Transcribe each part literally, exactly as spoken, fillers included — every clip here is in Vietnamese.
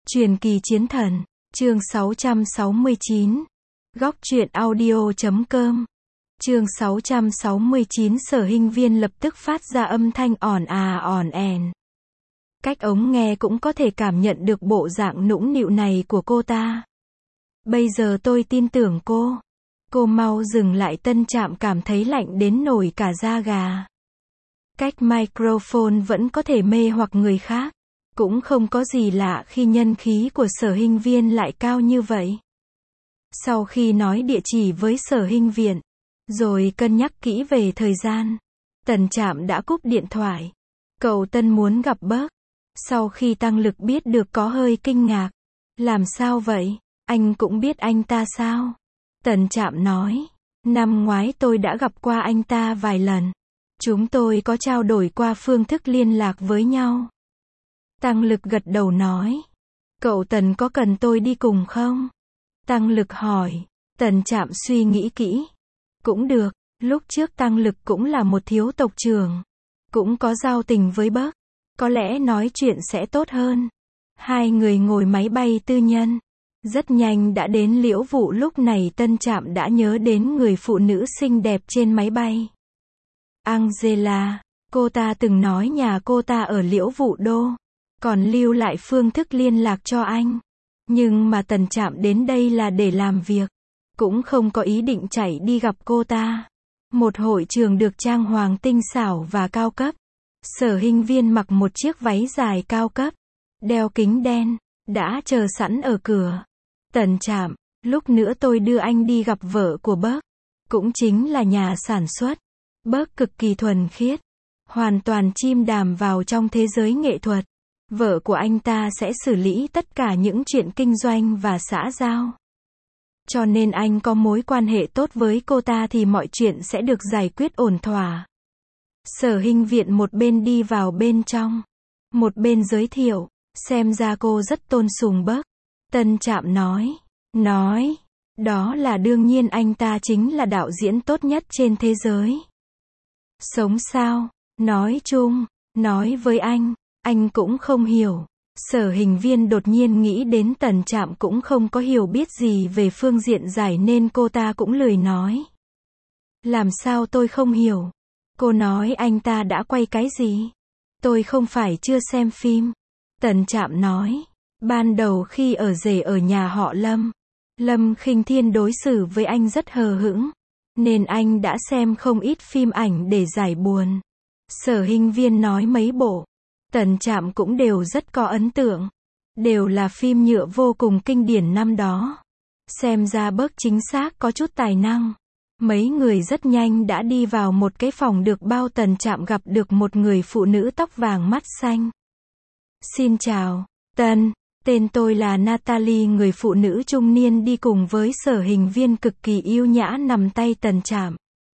Truyền kỳ chiến thần, chương sáu trăm sáu mươi chín. Góc truyện audio chấm com. Chương sáu trăm sáu mươi chín. Sở Hinh Viên lập tức phát ra âm thanh ỏn à ỏn ẻn. Cách ống nghe cũng có thể cảm nhận được bộ dạng nũng nịu này của cô ta. Bây giờ tôi tin tưởng cô. Cô mau dừng lại. Tân Trạm cảm thấy lạnh đến nổi cả da gà. Cách microphone vẫn có thể mê hoặc người khác. Cũng không có gì lạ khi nhân khí của Sở Hinh Viên lại cao như vậy. Sau khi nói địa chỉ với Sở Hinh Viện, rồi cân nhắc kỹ về thời gian, Tần Trạm đã cúp điện thoại. Cậu Tân muốn gặp Bớt. Sau khi Tăng Lực biết được có hơi kinh ngạc. Làm sao vậy? Anh cũng biết anh ta sao? Tần Trạm nói. Năm ngoái tôi đã gặp qua anh ta vài lần. Chúng tôi có trao đổi qua phương thức liên lạc với nhau. Tăng Lực gật đầu nói. Cậu Tần có cần tôi đi cùng không? Tăng Lực hỏi. Tần Trạm suy nghĩ kỹ. Cũng được, lúc trước Tăng Lực cũng là một thiếu tộc trưởng. Cũng có giao tình với Bớt. Có lẽ nói chuyện sẽ tốt hơn. Hai người ngồi máy bay tư nhân. Rất nhanh đã đến Liễu Vụ. Lúc này Tân Trạm đã nhớ đến người phụ nữ xinh đẹp trên máy bay. Angela. Cô ta từng nói nhà cô ta ở Liễu Vụ Đô. Còn lưu lại phương thức liên lạc cho anh. Nhưng mà Tần Trạm đến đây là để làm việc. Cũng không có ý định chạy đi gặp cô ta. Một hội trường được trang hoàng tinh xảo và cao cấp. Sở Hinh Viên mặc một chiếc váy dài cao cấp. Đeo kính đen. Đã chờ sẵn ở cửa. Tần Trạm, lúc nữa tôi đưa anh đi gặp vợ của Bớt. Cũng chính là nhà sản xuất. Bớt cực kỳ thuần khiết. Hoàn toàn chìm đàm vào trong thế giới nghệ thuật. Vợ của anh ta sẽ xử lý tất cả những chuyện kinh doanh và xã giao. Cho nên anh có mối quan hệ tốt với cô ta thì mọi chuyện sẽ được giải quyết ổn thỏa. Sở Hinh Viện một bên đi vào bên trong. Một bên giới thiệu. Xem ra cô rất tôn sùng Bớt. Tân Trạm nói. Nói. Đó là đương nhiên, anh ta chính là đạo diễn tốt nhất trên thế giới. Sống sao? Nói chung. Nói với anh. Anh cũng không hiểu. Sở Hinh Viên đột nhiên nghĩ đến Tần Trạm cũng không có hiểu biết gì về phương diện giải nên cô ta cũng lười nói. Làm sao tôi không hiểu? Cô nói anh ta đã quay cái gì? Tôi không phải chưa xem phim. Tần Trạm nói. Ban đầu khi ở rể ở nhà họ Lâm, Lâm Khinh Thiên đối xử với anh rất hờ hững. Nên anh đã xem không ít phim ảnh để giải buồn. Sở Hinh Viên nói mấy bộ. Tần Trạm cũng đều rất có ấn tượng. Đều là phim nhựa vô cùng kinh điển năm đó. Xem ra Bớt chính xác có chút tài năng. Mấy người rất nhanh đã đi vào một cái phòng được bao. Tần Trạm gặp được một người phụ nữ tóc vàng mắt xanh. Xin chào, Tần, tên tôi là Natalie. Người phụ nữ trung niên đi cùng với Sở Hinh Viên cực kỳ yêu nhã nằm tay Tần Trạm.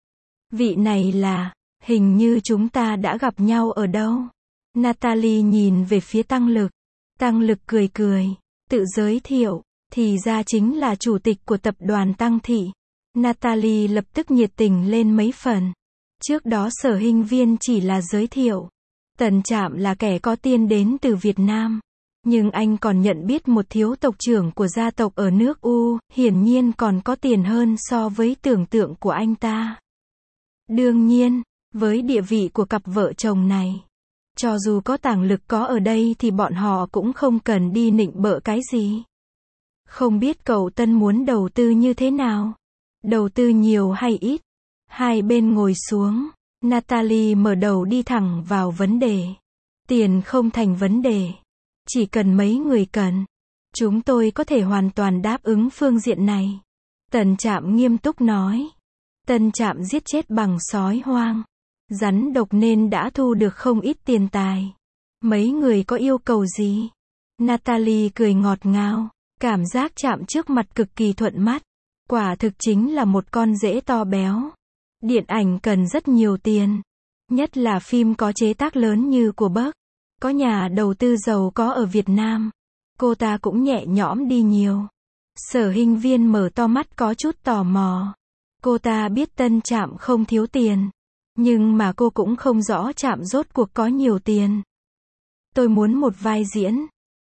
Vị này là, hình như chúng ta đã gặp nhau ở đâu? Natalie nhìn về phía Tăng Lực. Tăng Lực cười cười, tự giới thiệu, thì ra chính là chủ tịch của tập đoàn Tăng Thị. Natalie lập tức nhiệt tình lên mấy phần. Trước đó Sở Hinh Viên chỉ là giới thiệu. Tần Trạm là kẻ có tiên đến từ Việt Nam. Nhưng anh còn nhận biết một thiếu tộc trưởng của gia tộc ở nước U, hiển nhiên còn có tiền hơn so với tưởng tượng của anh ta. Đương nhiên, với địa vị của cặp vợ chồng này, cho dù có Tàng Lực có ở đây thì bọn họ cũng không cần đi nịnh bợ cái gì. Không biết cậu Tân muốn đầu tư như thế nào? Đầu tư nhiều hay ít? Hai bên ngồi xuống. Natalie mở đầu đi thẳng vào vấn đề. Tiền không thành vấn đề. Chỉ cần mấy người cần. Chúng tôi có thể hoàn toàn đáp ứng phương diện này. Tần Trạm nghiêm túc nói. Tần Trạm giết chết bằng sói hoang. Rắn độc nên đã thu được không ít tiền tài. Mấy người có yêu cầu gì? Natalie cười ngọt ngào. Cảm giác chạm trước mặt cực kỳ thuận mắt. Quả thực chính là một con rễ to béo. Điện ảnh cần rất nhiều tiền. Nhất là phim có chế tác lớn như của Bớt. Có nhà đầu tư giàu có ở Việt Nam. Cô ta cũng nhẹ nhõm đi nhiều. Sở Hinh Viên mở to mắt có chút tò mò. Cô ta biết Tân Trạm không thiếu tiền. Nhưng mà cô cũng không rõ Trạm rốt cuộc có nhiều tiền. Tôi muốn một vai diễn.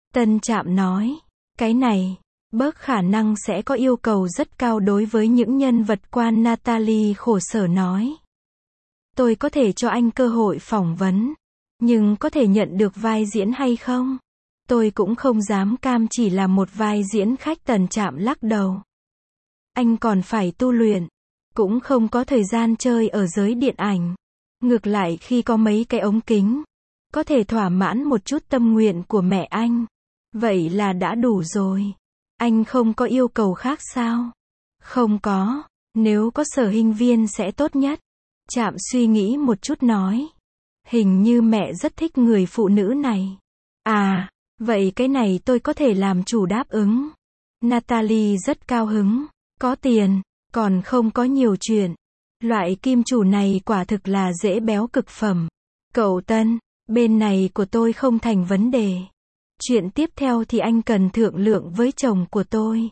Tân Trạm nói. Cái này, bớt khả năng sẽ có yêu cầu rất cao đối với những nhân vật quan. Natalie khổ sở nói. Tôi có thể cho anh cơ hội phỏng vấn, nhưng có thể nhận được vai diễn hay không? Tôi cũng không dám cam chỉ là một vai diễn khách. Tân Trạm lắc đầu. Anh còn phải tu luyện, cũng không có thời gian chơi ở giới điện ảnh. Ngược lại khi có mấy cái ống kính, có thể thỏa mãn một chút tâm nguyện của mẹ anh. Vậy là đã đủ rồi. Anh không có yêu cầu khác sao? Không có, nếu có sở hình viên sẽ tốt nhất. Trạm suy nghĩ một chút nói. Hình như mẹ rất thích người phụ nữ này. À, vậy cái này tôi có thể làm chủ đáp ứng. Natalie rất cao hứng. Có tiền, còn không có nhiều chuyện. Loại kim chủ này quả thực là dễ béo cực phẩm. Cậu Tân, bên này của tôi không thành vấn đề. Chuyện tiếp theo thì anh cần thương lượng với chồng của tôi.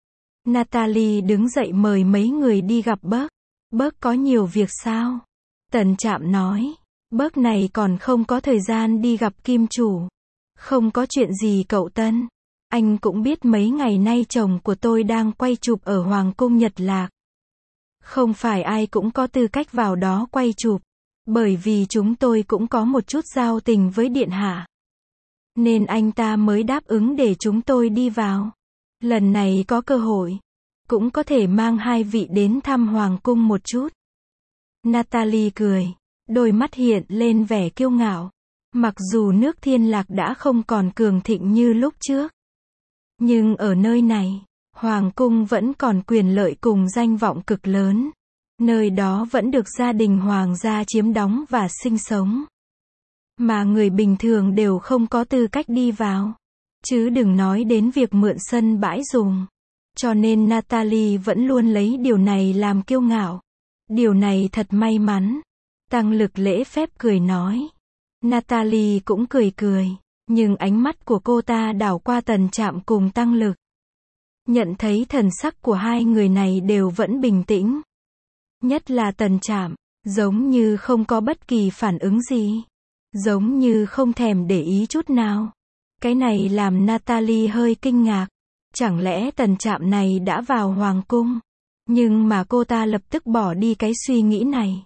Natalie đứng dậy mời mấy người đi gặp Bớt. Bớt có nhiều việc sao? Tân Trạm nói. Bớt này còn không có thời gian đi gặp kim chủ. Không có chuyện gì cậu Tân. Anh cũng biết mấy ngày nay chồng của tôi đang quay chụp ở Hoàng cung Nhật Lạc. Không phải ai cũng có tư cách vào đó quay chụp. Bởi vì chúng tôi cũng có một chút giao tình với điện hạ. Nên anh ta mới đáp ứng để chúng tôi đi vào. Lần này có cơ hội, cũng có thể mang hai vị đến thăm Hoàng cung một chút. Natalie cười, đôi mắt hiện lên vẻ kiêu ngạo. Mặc dù nước Thiên Lạc đã không còn cường thịnh như lúc trước, nhưng ở nơi này, Hoàng cung vẫn còn quyền lợi cùng danh vọng cực lớn. Nơi đó vẫn được gia đình hoàng gia chiếm đóng và sinh sống. Mà người bình thường đều không có tư cách đi vào. Chứ đừng nói đến việc mượn sân bãi dùng. Cho nên Natalie vẫn luôn lấy điều này làm kiêu ngạo. Điều này thật may mắn. Tăng Lực lễ phép cười nói. Natalie cũng cười cười. Nhưng ánh mắt của cô ta đảo qua Tân Trạm cùng Tăng Lực. Nhận thấy thần sắc của hai người này đều vẫn bình tĩnh. Nhất là Tân Trạm, giống như không có bất kỳ phản ứng gì. Giống như không thèm để ý chút nào. Cái này làm Natalie hơi kinh ngạc. Chẳng lẽ Tân Trạm này đã vào Hoàng cung? Nhưng mà cô ta lập tức bỏ đi cái suy nghĩ này.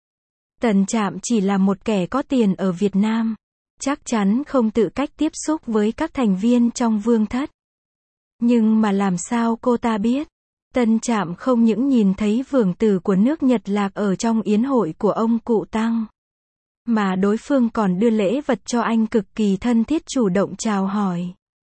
Tân Trạm chỉ là một kẻ có tiền ở Việt Nam. Chắc chắn không tự cách tiếp xúc với các thành viên trong vương thất. Nhưng mà làm sao cô ta biết? Tân Trạm không những nhìn thấy vương tử của nước Nhật Lạc ở trong yến hội của ông cụ Tăng, mà đối phương còn đưa lễ vật cho anh cực kỳ thân thiết, chủ động chào hỏi.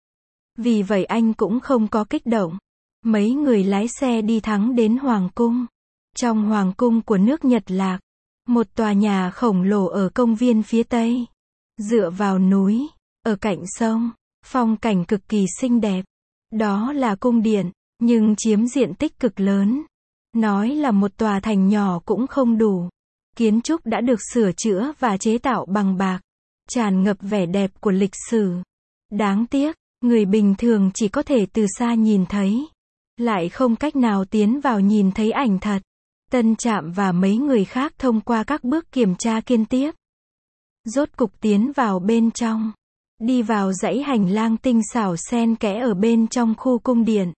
Vì vậy anh cũng không có kích động. Mấy người lái xe đi thẳng đến Hoàng cung. Trong Hoàng cung của nước Nhật Lạc, một tòa nhà khổng lồ ở công viên phía Tây. Dựa vào núi, ở cạnh sông, phong cảnh cực kỳ xinh đẹp. Đó là cung điện, nhưng chiếm diện tích cực lớn. Nói là một tòa thành nhỏ cũng không đủ. Kiến trúc đã được sửa chữa và chế tạo bằng bạc, tràn ngập vẻ đẹp của lịch sử. Đáng tiếc, người bình thường chỉ có thể từ xa nhìn thấy, lại không cách nào tiến vào nhìn thấy ảnh thật. Tân Trạm và mấy người khác thông qua các bước kiểm tra kiên tiếp, rốt cục tiến vào bên trong. Đi vào dãy hành lang tinh xảo xen kẽ ở bên trong khu cung điện.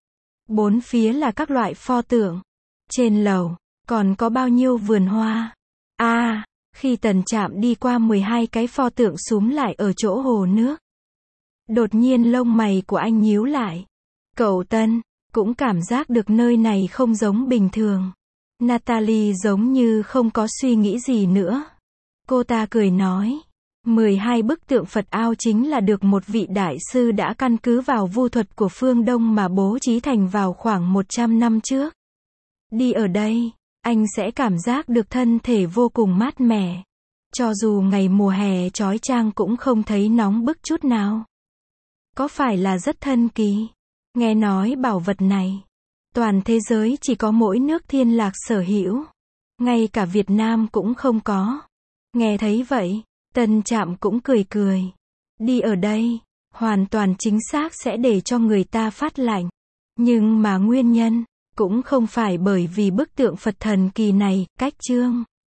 Bốn phía là các loại pho tượng. Trên lầu, còn có bao nhiêu vườn hoa. À, khi Tân Trạm đi qua mười hai cái pho tượng súm lại ở chỗ hồ nước. Đột nhiên lông mày của anh nhíu lại. Cậu Tân, cũng cảm giác được nơi này không giống bình thường. Natalie giống như không có suy nghĩ gì nữa. Cô ta cười nói. mười hai bức tượng Phật ao chính là được một vị đại sư đã căn cứ vào vu thuật của phương Đông mà bố trí thành vào khoảng một trăm năm trước. Đi ở đây, anh sẽ cảm giác được thân thể vô cùng mát mẻ. Cho dù ngày mùa hè chói chang cũng không thấy nóng bức chút nào. Có phải là rất thân kỳ? Nghe nói bảo vật này, toàn thế giới chỉ có mỗi nước Thiên Lạc sở hữu. Ngay cả Việt Nam cũng không có. Nghe thấy vậy, Tân Trạm cũng cười cười. Đi ở đây, hoàn toàn chính xác sẽ để cho người ta phát lạnh. Nhưng mà nguyên nhân, cũng không phải bởi vì bức tượng Phật thần kỳ này, cách chương.